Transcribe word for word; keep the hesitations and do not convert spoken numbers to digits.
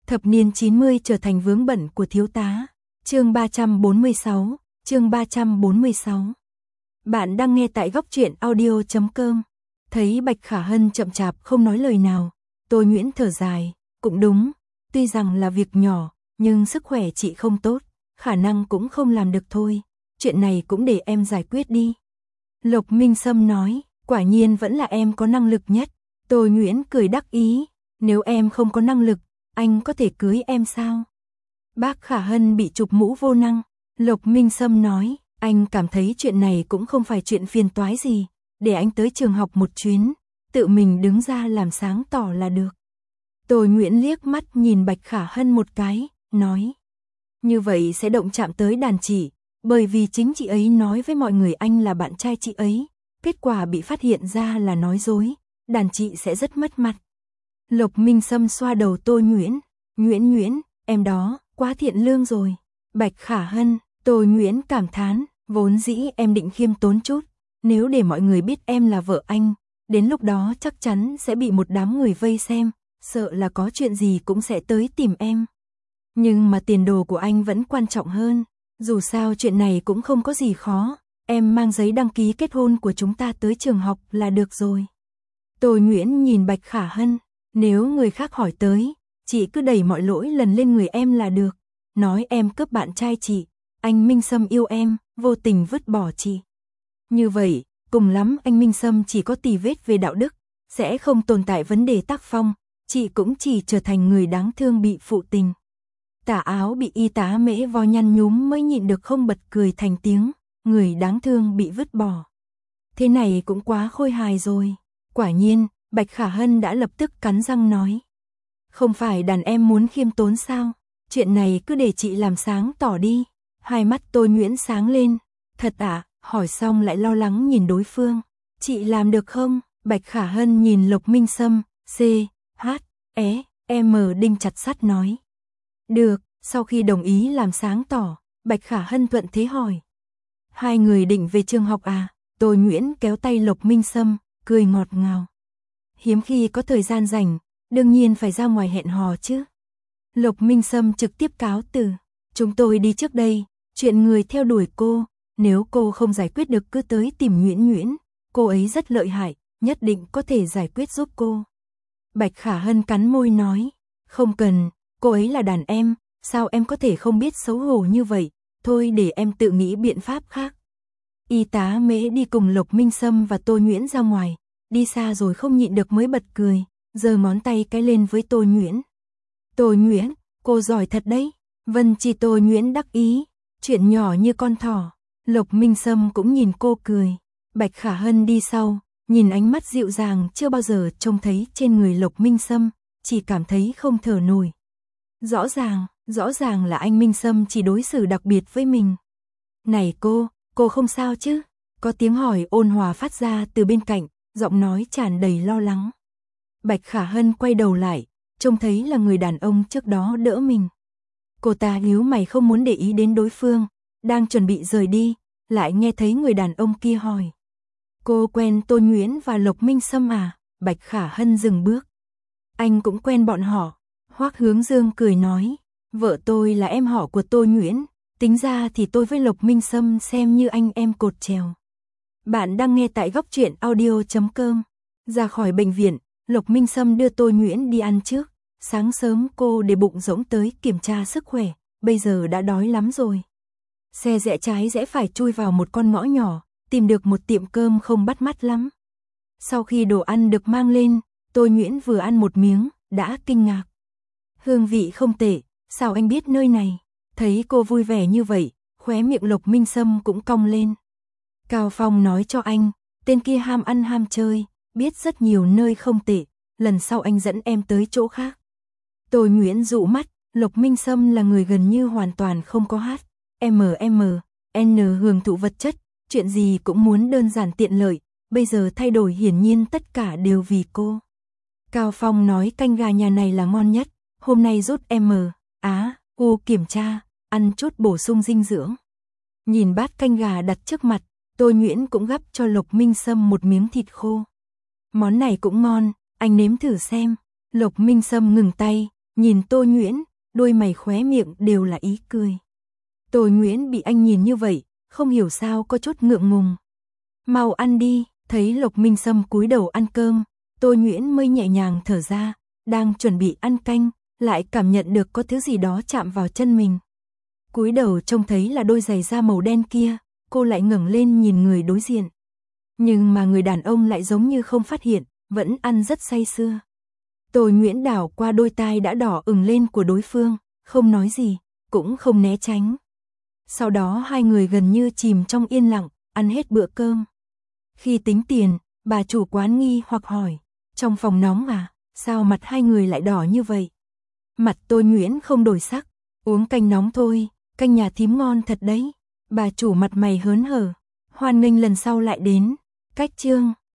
Thập niên chín mươi trở thành vướng bận của thiếu tá. Chương ba trăm bốn mươi sáu, chương ba trăm bốn mươi sáu. Bạn đang nghe tại góc truyện audio chấm com. Thấy Bạch Khả Hân chậm chạp không nói lời nào, Tôi Nguyễn thở dài, cũng đúng, tuy rằng là việc nhỏ, nhưng sức khỏe chị không tốt, khả năng cũng không làm được thôi, chuyện này cũng để em giải quyết đi. Lộc Minh Sâm nói, quả nhiên vẫn là em có năng lực nhất. Tôi Nguyễn cười đắc ý, nếu em không có năng lực, anh có thể cưới em sao? Bác Khả Hân bị chụp mũ vô năng. Lộc Minh Sâm nói, anh cảm thấy chuyện này cũng không phải chuyện phiền toái gì, để anh tới trường học một chuyến, tự mình đứng ra làm sáng tỏ là được. Tôi Nguyễn liếc mắt nhìn Bạch Khả Hân một cái, nói, như vậy sẽ động chạm tới đàn chị, bởi vì chính chị ấy nói với mọi người anh là bạn trai chị ấy, kết quả bị phát hiện ra là nói dối, đàn chị sẽ rất mất mặt. Lộc Minh Sâm xoa đầu Tôi Nguyễn, Nguyễn Nguyễn, em đó, quá thiện lương rồi. Bạch Khả Hân, Tôi Nguyễn cảm thán, vốn dĩ em định khiêm tốn chút, nếu để mọi người biết em là vợ anh, đến lúc đó chắc chắn sẽ bị một đám người vây xem, sợ là có chuyện gì cũng sẽ tới tìm em. Nhưng mà tiền đồ của anh vẫn quan trọng hơn, dù sao chuyện này cũng không có gì khó, em mang giấy đăng ký kết hôn của chúng ta tới trường học là được rồi. Tôi Nguyễn nhìn Bạch Khả Hân, nếu người khác hỏi tới, chị cứ đẩy mọi lỗi lần lên người em là được, nói em cướp bạn trai chị, anh Minh Sâm yêu em, vô tình vứt bỏ chị. Như vậy, cùng lắm anh Minh Sâm chỉ có tì vết về đạo đức, sẽ không tồn tại vấn đề tác phong, chị cũng chỉ trở thành người đáng thương bị phụ tình. Tà áo bị y tá Mễ Vo nhăn nhúm mới nhịn được không bật cười thành tiếng, người đáng thương bị vứt bỏ. Thế này cũng quá khôi hài rồi. Quả nhiên, Bạch Khả Hân đã lập tức cắn răng nói. Không phải đàn em muốn khiêm tốn sao? Chuyện này cứ để chị làm sáng tỏ đi. Hai mắt Tôi Nguyễn sáng lên. Thật ạ, à? Hỏi xong lại lo lắng nhìn đối phương. Chị làm được không? Bạch Khả Hân nhìn Lộc Minh Sâm, C, H, E, M đinh chặt sắt nói. Được, sau khi đồng ý làm sáng tỏ, Bạch Khả Hân thuận thế hỏi. Hai người định về trường học à? Tôi Nguyễn kéo tay Lộc Minh Sâm, cười ngọt ngào. Hiếm khi có thời gian rảnh, đương nhiên phải ra ngoài hẹn hò chứ. Lộc Minh Sâm trực tiếp cáo từ. Chúng tôi đi trước đây, chuyện người theo đuổi cô, nếu cô không giải quyết được cứ tới tìm Nguyễn Nguyễn, cô ấy rất lợi hại, nhất định có thể giải quyết giúp cô. Bạch Khả Hân cắn môi nói, không cần, cô ấy là đàn em, sao em có thể không biết xấu hổ như vậy, thôi để em tự nghĩ biện pháp khác. Y tá Mễ đi cùng Lộc Minh Sâm và Tôi Nguyễn ra ngoài, đi xa rồi không nhịn được mới bật cười, giơ ngón tay cái lên với Tôi Nguyễn. Tôi Nguyễn, cô giỏi thật đấy. Vân Chi Tôi Nguyễn đắc ý, chuyện nhỏ như con thỏ. Lộc Minh Sâm cũng nhìn cô cười. Bạch Khả Hân đi sau, nhìn ánh mắt dịu dàng chưa bao giờ trông thấy trên người Lộc Minh Sâm, chỉ cảm thấy không thở nổi. Rõ ràng, rõ ràng là anh Minh Sâm chỉ đối xử đặc biệt với mình. Này cô, cô không sao chứ? Có tiếng hỏi ôn hòa phát ra từ bên cạnh, giọng nói tràn đầy lo lắng. Bạch Khả Hân quay đầu lại, trông thấy là người đàn ông trước đó đỡ mình. Cô ta nhíu mày không muốn để ý đến đối phương, đang chuẩn bị rời đi, lại nghe thấy người đàn ông kia hỏi. Cô quen Tôi Nguyễn và Lộc Minh Sâm à? Bạch Khả Hân dừng bước. Anh cũng quen bọn họ. Hoắc Hướng Dương cười nói, vợ tôi là em họ của Tôi Nguyễn, tính ra thì tôi với Lộc Minh Sâm xem như anh em cột trèo. Bạn đang nghe tại góc truyện audio chấm com. Ra khỏi bệnh viện, Lộc Minh Sâm đưa Tôi Nguyễn đi ăn trước. Sáng sớm cô để bụng rỗng tới kiểm tra sức khỏe, bây giờ đã đói lắm rồi. Xe rẽ trái rẽ phải chui vào một con ngõ nhỏ, tìm được một tiệm cơm không bắt mắt lắm. Sau khi đồ ăn được mang lên, Tôi Nguyễn vừa ăn một miếng, đã kinh ngạc. Hương vị không tệ, sao anh biết nơi này? Thấy cô vui vẻ như vậy, khóe miệng Lộc Minh Sâm cũng cong lên. Cao Phong nói cho anh, tên kia ham ăn ham chơi, biết rất nhiều nơi không tệ, lần sau anh dẫn em tới chỗ khác. Tôi Nguyễn dụ mắt, Lộc Minh Sâm là người gần như hoàn toàn không có hát, em em, N hưởng thụ vật chất, chuyện gì cũng muốn đơn giản tiện lợi, bây giờ thay đổi hiển nhiên tất cả đều vì cô. Cao Phong nói canh gà nhà này là ngon nhất, hôm nay rút M, Á, U kiểm tra, ăn chút bổ sung dinh dưỡng. Nhìn bát canh gà đặt trước mặt, Tôi Nguyễn cũng gắp cho Lộc Minh Sâm một miếng thịt khô. Món này cũng ngon, anh nếm thử xem. Lộc Minh Sâm ngừng tay, nhìn Tô Nhuyễn, đôi mày khóe miệng đều là ý cười. Tô Nhuyễn bị anh nhìn như vậy, không hiểu sao có chút ngượng ngùng. Mau ăn đi, thấy Lộc Minh Sâm cúi đầu ăn cơm, Tô Nhuyễn mới nhẹ nhàng thở ra, đang chuẩn bị ăn canh, lại cảm nhận được có thứ gì đó chạm vào chân mình. Cúi đầu trông thấy là đôi giày da màu đen kia, cô lại ngẩng lên nhìn người đối diện. Nhưng mà người đàn ông lại giống như không phát hiện, vẫn ăn rất say sưa. Tô Nhuyễn đảo qua đôi tai đã đỏ ửng lên của đối phương, không nói gì, cũng không né tránh. Sau đó hai người gần như chìm trong yên lặng, ăn hết bữa cơm. Khi tính tiền, bà chủ quán nghi hoặc hỏi, trong phòng nóng à, sao mặt hai người lại đỏ như vậy? Mặt Tô Nhuyễn không đổi sắc, uống canh nóng thôi, canh nhà thím ngon thật đấy. Bà chủ mặt mày hớn hở, hoan nghênh lần sau lại đến. Cách chương